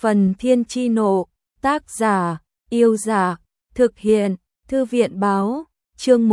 Phần Thiên Chi Nộ, tác giả, Yêu Giả, thực hiện, Thư viện Báo, chương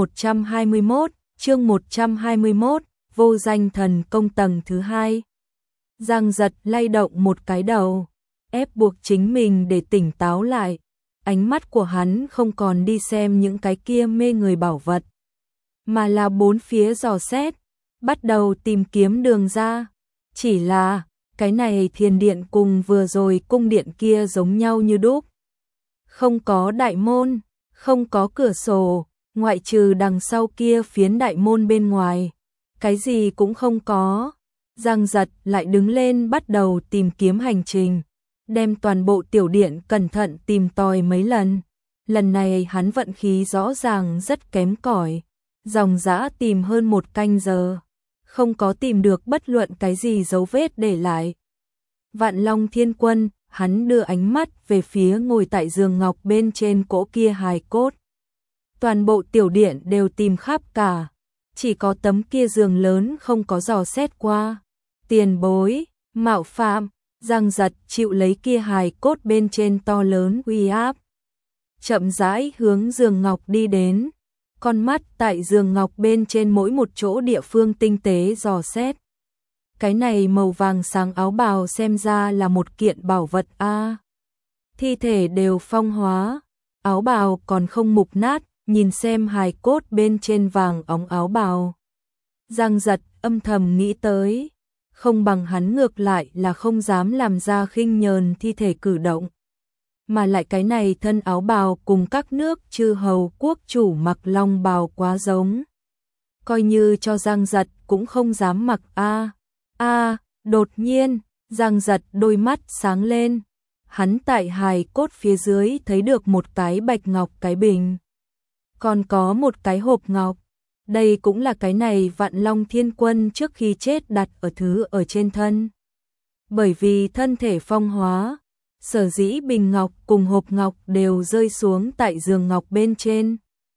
121, vô danh thần công tầng thứ 2. Giang Giật lay động một cái đầu, ép buộc chính mình để tỉnh táo lại. Ánh mắt của hắn không còn đi xem những cái kia mê người bảo vật, mà là bốn phía dò xét, bắt đầu tìm kiếm đường ra. Chỉ là, cái này thiền điện cùng vừa rồi cung điện kia giống nhau như đúc. Không có đại môn, không có cửa sổ, ngoại trừ đằng sau kia phiến đại môn bên ngoài. Cái gì cũng không có. Giang Giật lại đứng lên bắt đầu tìm kiếm hành trình, đem toàn bộ tiểu điện cẩn thận tìm tòi mấy lần. Lần này hắn vận khí rõ ràng rất kém cỏi, dòng dã tìm hơn 1 canh giờ, không có tìm được bất luận cái gì dấu vết để lại. Vạn Long Thiên Quân, hắn đưa ánh mắt về phía ngồi tại giường ngọc bên trên cỗ kia hài cốt. Toàn bộ tiểu điện đều tìm khắp cả, chỉ có tấm kia giường lớn không có dò xét qua. Tiền bối, mạo phạm. Giang Giật chịu lấy kia hài cốt bên trên to lớn uy áp, chậm rãi hướng giường ngọc đi đến, con mắt tại giường ngọc bên trên mỗi một chỗ địa phương tinh tế dò xét. Cái này màu vàng sáng áo bào xem ra là một kiện bảo vật a. Thi thể đều phong hóa, áo bào còn không mục nát, nhìn xem hài cốt bên trên vàng óng áo bào. Giang Giật âm thầm nghĩ tới, không bằng hắn ngược lại là không dám làm ra khinh nhờn thi thể cử động. Mà lại cái này thân áo bào cùng các nước chư hầu quốc chủ mặc long bào quá giống. Coi như cho Giang Giật cũng không dám mặc đột nhiên, Giang Giật đôi mắt sáng lên. Hắn tại hài cốt phía dưới thấy được một cái bạch ngọc cái bình. Còn có một cái hộp ngọc. Đây cũng là cái này Vạn Long Thiên Quân trước khi chết đặt ở thứ ở trên thân. Bởi vì thân thể phong hóa, sở dĩ bình ngọc cùng hộp ngọc đều rơi xuống tại giường ngọc bên trên.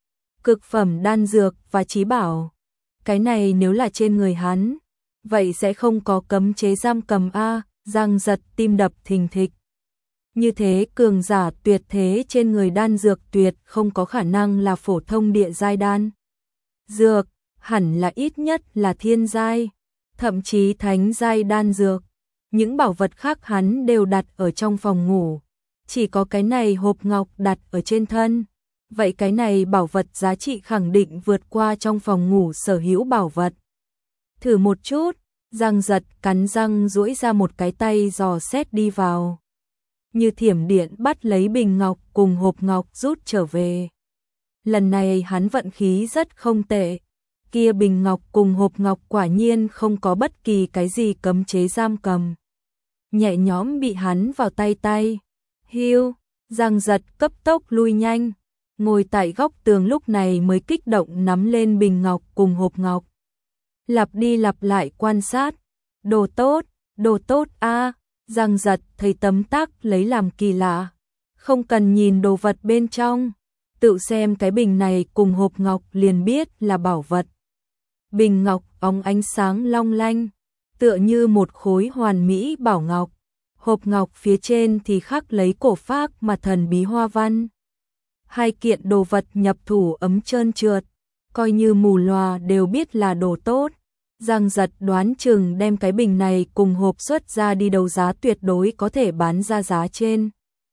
Cực phẩm đan dược và trí bảo. Cái này nếu là trên người hắn, vậy sẽ không có cấm chế giam cầm a. Giang Giật tim đập thình thịch. Như thế cường giả tuyệt thế trên người đan dược tuyệt không có khả năng là phổ thông địa giai đan dược, hẳn là ít nhất là thiên giai, thậm chí thánh giai đan dược. Những bảo vật khác hắn đều đặt ở trong phòng ngủ, chỉ có cái này hộp ngọc đặt ở trên thân. Vậy cái này bảo vật giá trị khẳng định vượt qua trong phòng ngủ sở hữu bảo vật. Thử một chút, Giang Giật cắn răng duỗi ra một cái tay dò xét đi vào. Như thiểm điện bắt lấy bình ngọc cùng hộp ngọc rút trở về. Lần này hắn vận khí rất không tệ. Kia bình ngọc cùng hộp ngọc quả nhiên không có bất kỳ cái gì cấm chế giam cầm. Nhẹ nhõm bị hắn vào tay. Hiu, Giang Giật cấp tốc lui nhanh. Ngồi tại góc tường lúc này mới kích động nắm lên bình ngọc cùng hộp ngọc. Lặp đi lặp lại quan sát. Đồ tốt a. Giang Giật thấy tấm tắc lấy làm kỳ lạ. Không cần nhìn đồ vật bên trong, tự xem cái bình này cùng hộp ngọc liền biết là bảo vật. Bình ngọc óng ánh sáng long lanh, tựa như một khối hoàn mỹ bảo ngọc. Hộp ngọc phía trên thì khắc lấy cổ phác mà thần bí hoa văn. Hai kiện đồ vật nhập thủ ấm trơn trượt, coi như mù lòa đều biết là đồ tốt. Giang Giật đoán chừng đem cái bình này cùng hộp xuất ra đi đấu giá tuyệt đối có thể bán ra giá trên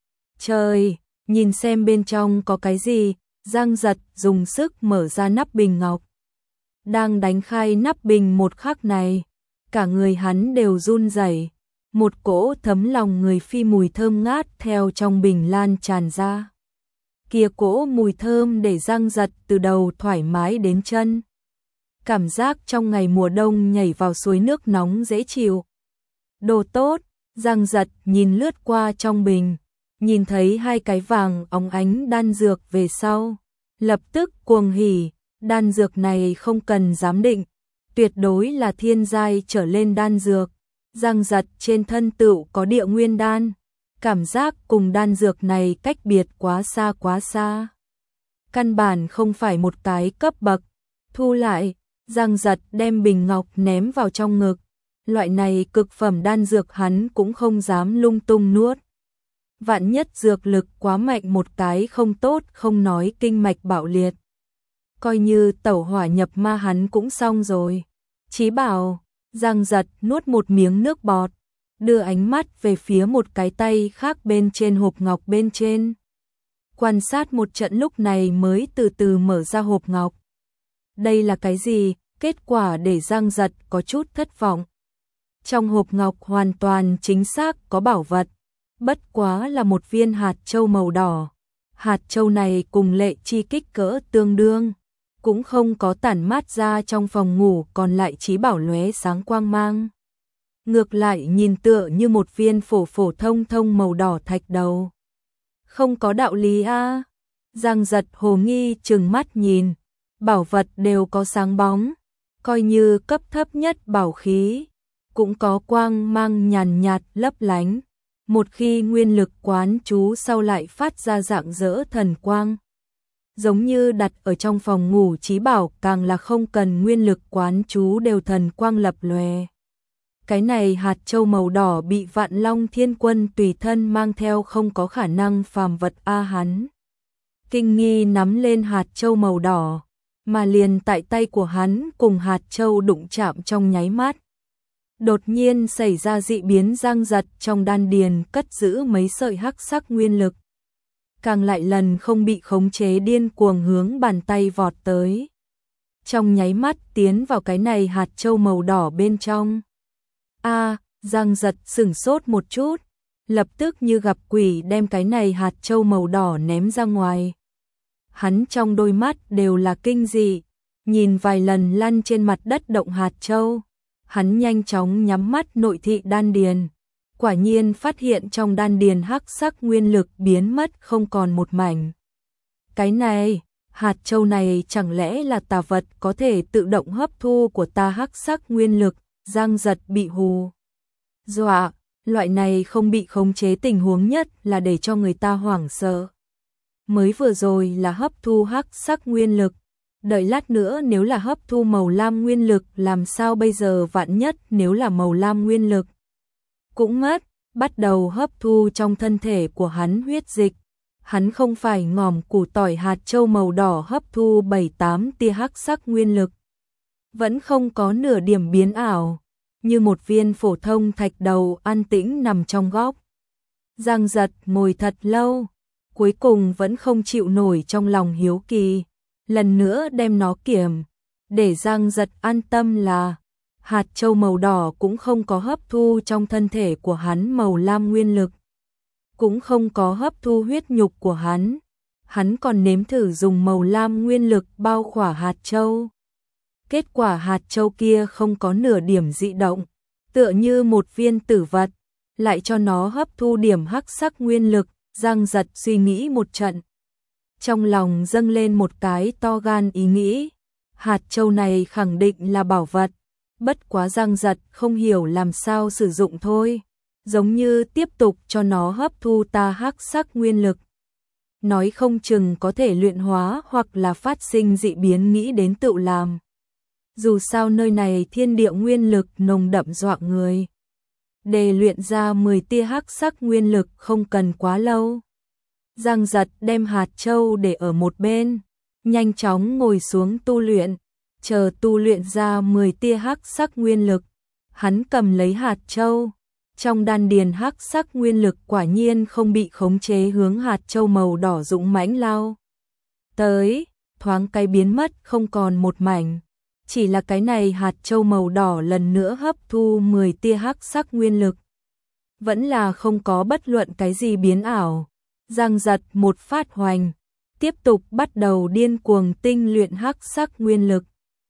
trời. Nhìn xem bên trong có cái gì, Giang Giật dùng sức mở ra nắp bình ngọc. Đang đánh khai nắp bình một khắc này, cả người hắn đều run rẩy, một cỗ thấm lòng người phi mùi thơm ngát theo trong bình lan tràn ra. Kia cỗ mùi thơm để Giang Giật từ đầu thoải mái đến chân. Cảm giác trong ngày mùa đông nhảy vào suối nước nóng dễ chịu. Đồ tốt, Giang Giật nhìn lướt qua trong bình, nhìn thấy hai cái vàng óng ánh đan dược về sau, lập tức cuồng hỉ. Đan dược này không cần giám định, tuyệt đối là thiên giai trở lên đan dược. Giang Giật trên thân tựu có địa nguyên đan, cảm giác cùng đan dược này cách biệt quá xa. Căn bản không phải một cái cấp bậc. Thu lại, Giang Giật đem bình ngọc ném vào trong ngực. Loại này cực phẩm đan dược hắn cũng không dám lung tung nuốt. Vạn nhất dược lực quá mạnh một cái không tốt, không nói kinh mạch bạo liệt. Coi như tẩu hỏa nhập ma hắn cũng xong rồi. Chí bảo, Giang Giật nuốt một miếng nước bọt, đưa ánh mắt về phía một cái tay khác bên trên hộp ngọc bên trên. Quan sát một trận lúc này mới từ từ mở ra hộp ngọc. Đây là cái gì? Kết quả để Giang Giật có chút thất vọng. Trong hộp ngọc hoàn toàn chính xác có bảo vật, bất quá là một viên hạt châu màu đỏ. Hạt châu này cùng Lệ Chi kích cỡ tương đương, cũng không có tản mát ra trong phòng ngủ, còn lại chí bảo lóe sáng quang mang. Ngược lại nhìn tựa như một viên phổ phổ thông thông màu đỏ thạch đầu. Không có đạo lý a. Giang Giật hồ nghi trừng mắt nhìn, bảo vật đều có sáng bóng, coi như cấp thấp nhất bảo khí, cũng có quang mang nhàn nhạt lấp lánh. Một khi nguyên lực quán chú sau lại phát ra dạng dỡ thần quang. Giống như đặt ở trong phòng ngủ chí bảo càng là không cần nguyên lực quán chú đều thần quang lập lòe. Cái này hạt châu màu đỏ bị Vạn Long Thiên Quân tùy thân mang theo, không có khả năng phàm vật a. Hắn kinh nghi nắm lên hạt châu màu đỏ, mà liền tại tay của hắn cùng hạt châu đụng chạm trong nháy mắt. Đột nhiên xảy ra dị biến, Giang Giật trong đan điền cất giữ mấy sợi hắc sắc nguyên lực. Càng lại lần không bị khống chế điên cuồng hướng bàn tay vọt tới. Trong nháy mắt tiến vào cái này hạt châu màu đỏ bên trong. Giang Giật sửng sốt một chút, lập tức như gặp quỷ đem cái này hạt châu màu đỏ ném ra ngoài. Hắn trong đôi mắt đều là kinh dị, nhìn vài lần lăn trên mặt đất động hạt châu. Hắn nhanh chóng nhắm mắt nội thị đan điền, quả nhiên phát hiện trong đan điền hắc sắc nguyên lực biến mất không còn một mảnh. Cái này, hạt châu này chẳng lẽ là tà vật có thể tự động hấp thu của ta hắc sắc nguyên lực? Giang Giật bị hù dọa, loại này không bị khống chế tình huống nhất là để cho người ta hoảng sợ. Mới vừa rồi là hấp thu hắc sắc nguyên lực, đợi lát nữa nếu là hấp thu màu lam nguyên lực làm sao bây giờ? Vạn nhất nếu là màu lam nguyên lực cũng mất, bắt đầu hấp thu trong thân thể của hắn huyết dịch. Hắn không phải ngòm củ tỏi hạt châu màu đỏ hấp thu 7-8 tia hắc sắc nguyên lực, vẫn không có nửa điểm biến ảo, như một viên phổ thông thạch đầu an tĩnh nằm trong góc. Giang Giật ngồi thật lâu, cuối cùng vẫn không chịu nổi trong lòng hiếu kỳ, lần nữa đem nó kiểm. Để Giang Giật an tâm là hạt châu màu đỏ cũng không có hấp thu trong thân thể của hắn màu lam nguyên lực, cũng không có hấp thu huyết nhục của hắn. Hắn còn nếm thử dùng màu lam nguyên lực bao khỏa hạt châu. Kết quả hạt châu kia không có nửa điểm dị động, tựa như một viên tử vật, lại cho nó hấp thu điểm hắc sắc nguyên lực. Giang Giật suy nghĩ một trận, trong lòng dâng lên một cái to gan ý nghĩ, hạt châu này khẳng định là bảo vật, bất quá Giang Giật không hiểu làm sao sử dụng thôi, giống như tiếp tục cho nó hấp thu ta hắc sắc nguyên lực. Nói không chừng có thể luyện hóa hoặc là phát sinh dị biến, nghĩ đến tự làm. Dù sao nơi này thiên địa nguyên lực nồng đậm dọa người. Để luyện ra 10 tia hắc sắc nguyên lực không cần quá lâu. Giang Giật đem hạt châu để ở một bên, nhanh chóng ngồi xuống tu luyện, chờ tu luyện ra 10 tia hắc sắc nguyên lực. Hắn cầm lấy hạt châu, trong đan điền hắc sắc nguyên lực quả nhiên không bị khống chế hướng hạt châu màu đỏ dũng mãnh lao tới, thoáng cái biến mất không còn một mảnh. Chỉ là cái này hạt châu màu đỏ lần nữa hấp thu 10 tia hắc sắc nguyên lực, vẫn là không có bất luận cái gì biến ảo. Giang Giật một phát hoành, tiếp tục bắt đầu điên cuồng tinh luyện hắc sắc nguyên lực.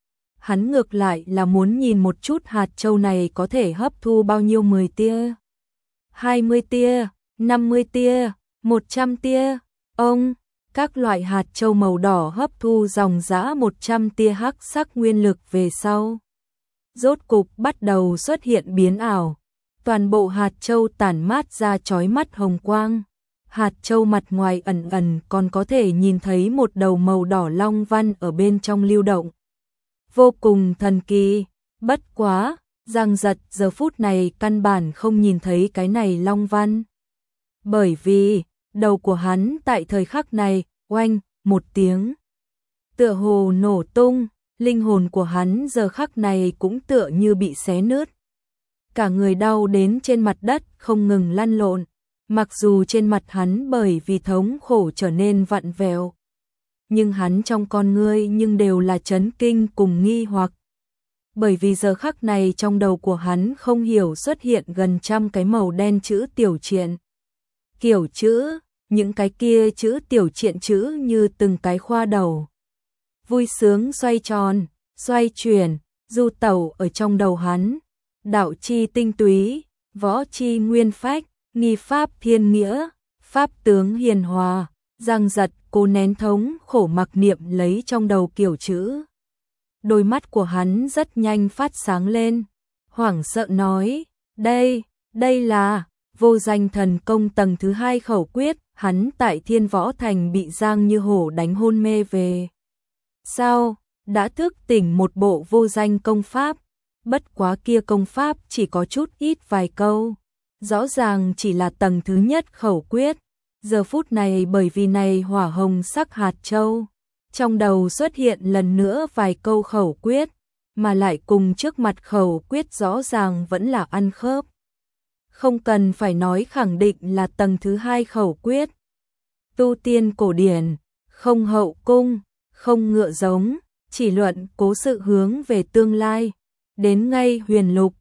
Hắn ngược lại là muốn nhìn một chút hạt châu này có thể hấp thu bao nhiêu, 10 tia, 20 tia, 50 tia, 100 tia. Các loại hạt châu màu đỏ hấp thu dòng dã 100 tia hắc sắc nguyên lực về sau, rốt cục bắt đầu xuất hiện biến ảo. Toàn bộ hạt châu tản mát ra chói mắt hồng quang. Hạt châu mặt ngoài ẩn ẩn còn có thể nhìn thấy một đầu màu đỏ long văn ở bên trong lưu động. Vô cùng thần kỳ, bất quá, Giang Giật giờ phút này căn bản không nhìn thấy cái này long văn. Bởi vì, đầu của hắn tại thời khắc này, oanh, một tiếng. Tựa hồ nổ tung, linh hồn của hắn giờ khắc này cũng tựa như bị xé nứt. Cả người đau đến trên mặt đất không ngừng lăn lộn, mặc dù trên mặt hắn bởi vì thống khổ trở nên vặn vẹo. Nhưng hắn trong con ngươi nhưng đều là chấn kinh cùng nghi hoặc. Bởi vì giờ khắc này trong đầu của hắn không hiểu xuất hiện gần 100 cái màu đen chữ tiểu triện. Kiểu chữ, những cái kia chữ tiểu triện chữ như từng cái khoa đầu. Vui sướng xoay tròn, xoay chuyển, du tẩu ở trong đầu hắn. Đạo chi tinh túy, võ chi nguyên phách, nghi pháp thiên nghĩa, pháp tướng hiền hòa, Giang Giật cố nén thống khổ mặc niệm lấy trong đầu kiểu chữ. Đôi mắt của hắn rất nhanh phát sáng lên, hoảng sợ nói, đây là vô danh thần công tầng thứ 2 khẩu quyết, hắn tại Thiên Võ Thành bị Giang Như Hổ đánh hôn mê về. Sao, đã thức tỉnh một bộ vô danh công pháp, bất quá kia công pháp chỉ có chút ít vài câu, rõ ràng chỉ là tầng thứ nhất khẩu quyết. Giờ phút này bởi vì này hỏa hồng sắc hạt châu, trong đầu xuất hiện lần nữa vài câu khẩu quyết, mà lại cùng trước mặt khẩu quyết rõ ràng vẫn là ăn khớp. Không cần phải nói khẳng định là tầng thứ 2 khẩu quyết. Tu tiên cổ điển, không hậu cung, không ngựa giống, chỉ luận cố sự hướng về tương lai. Đến ngay huyền lục,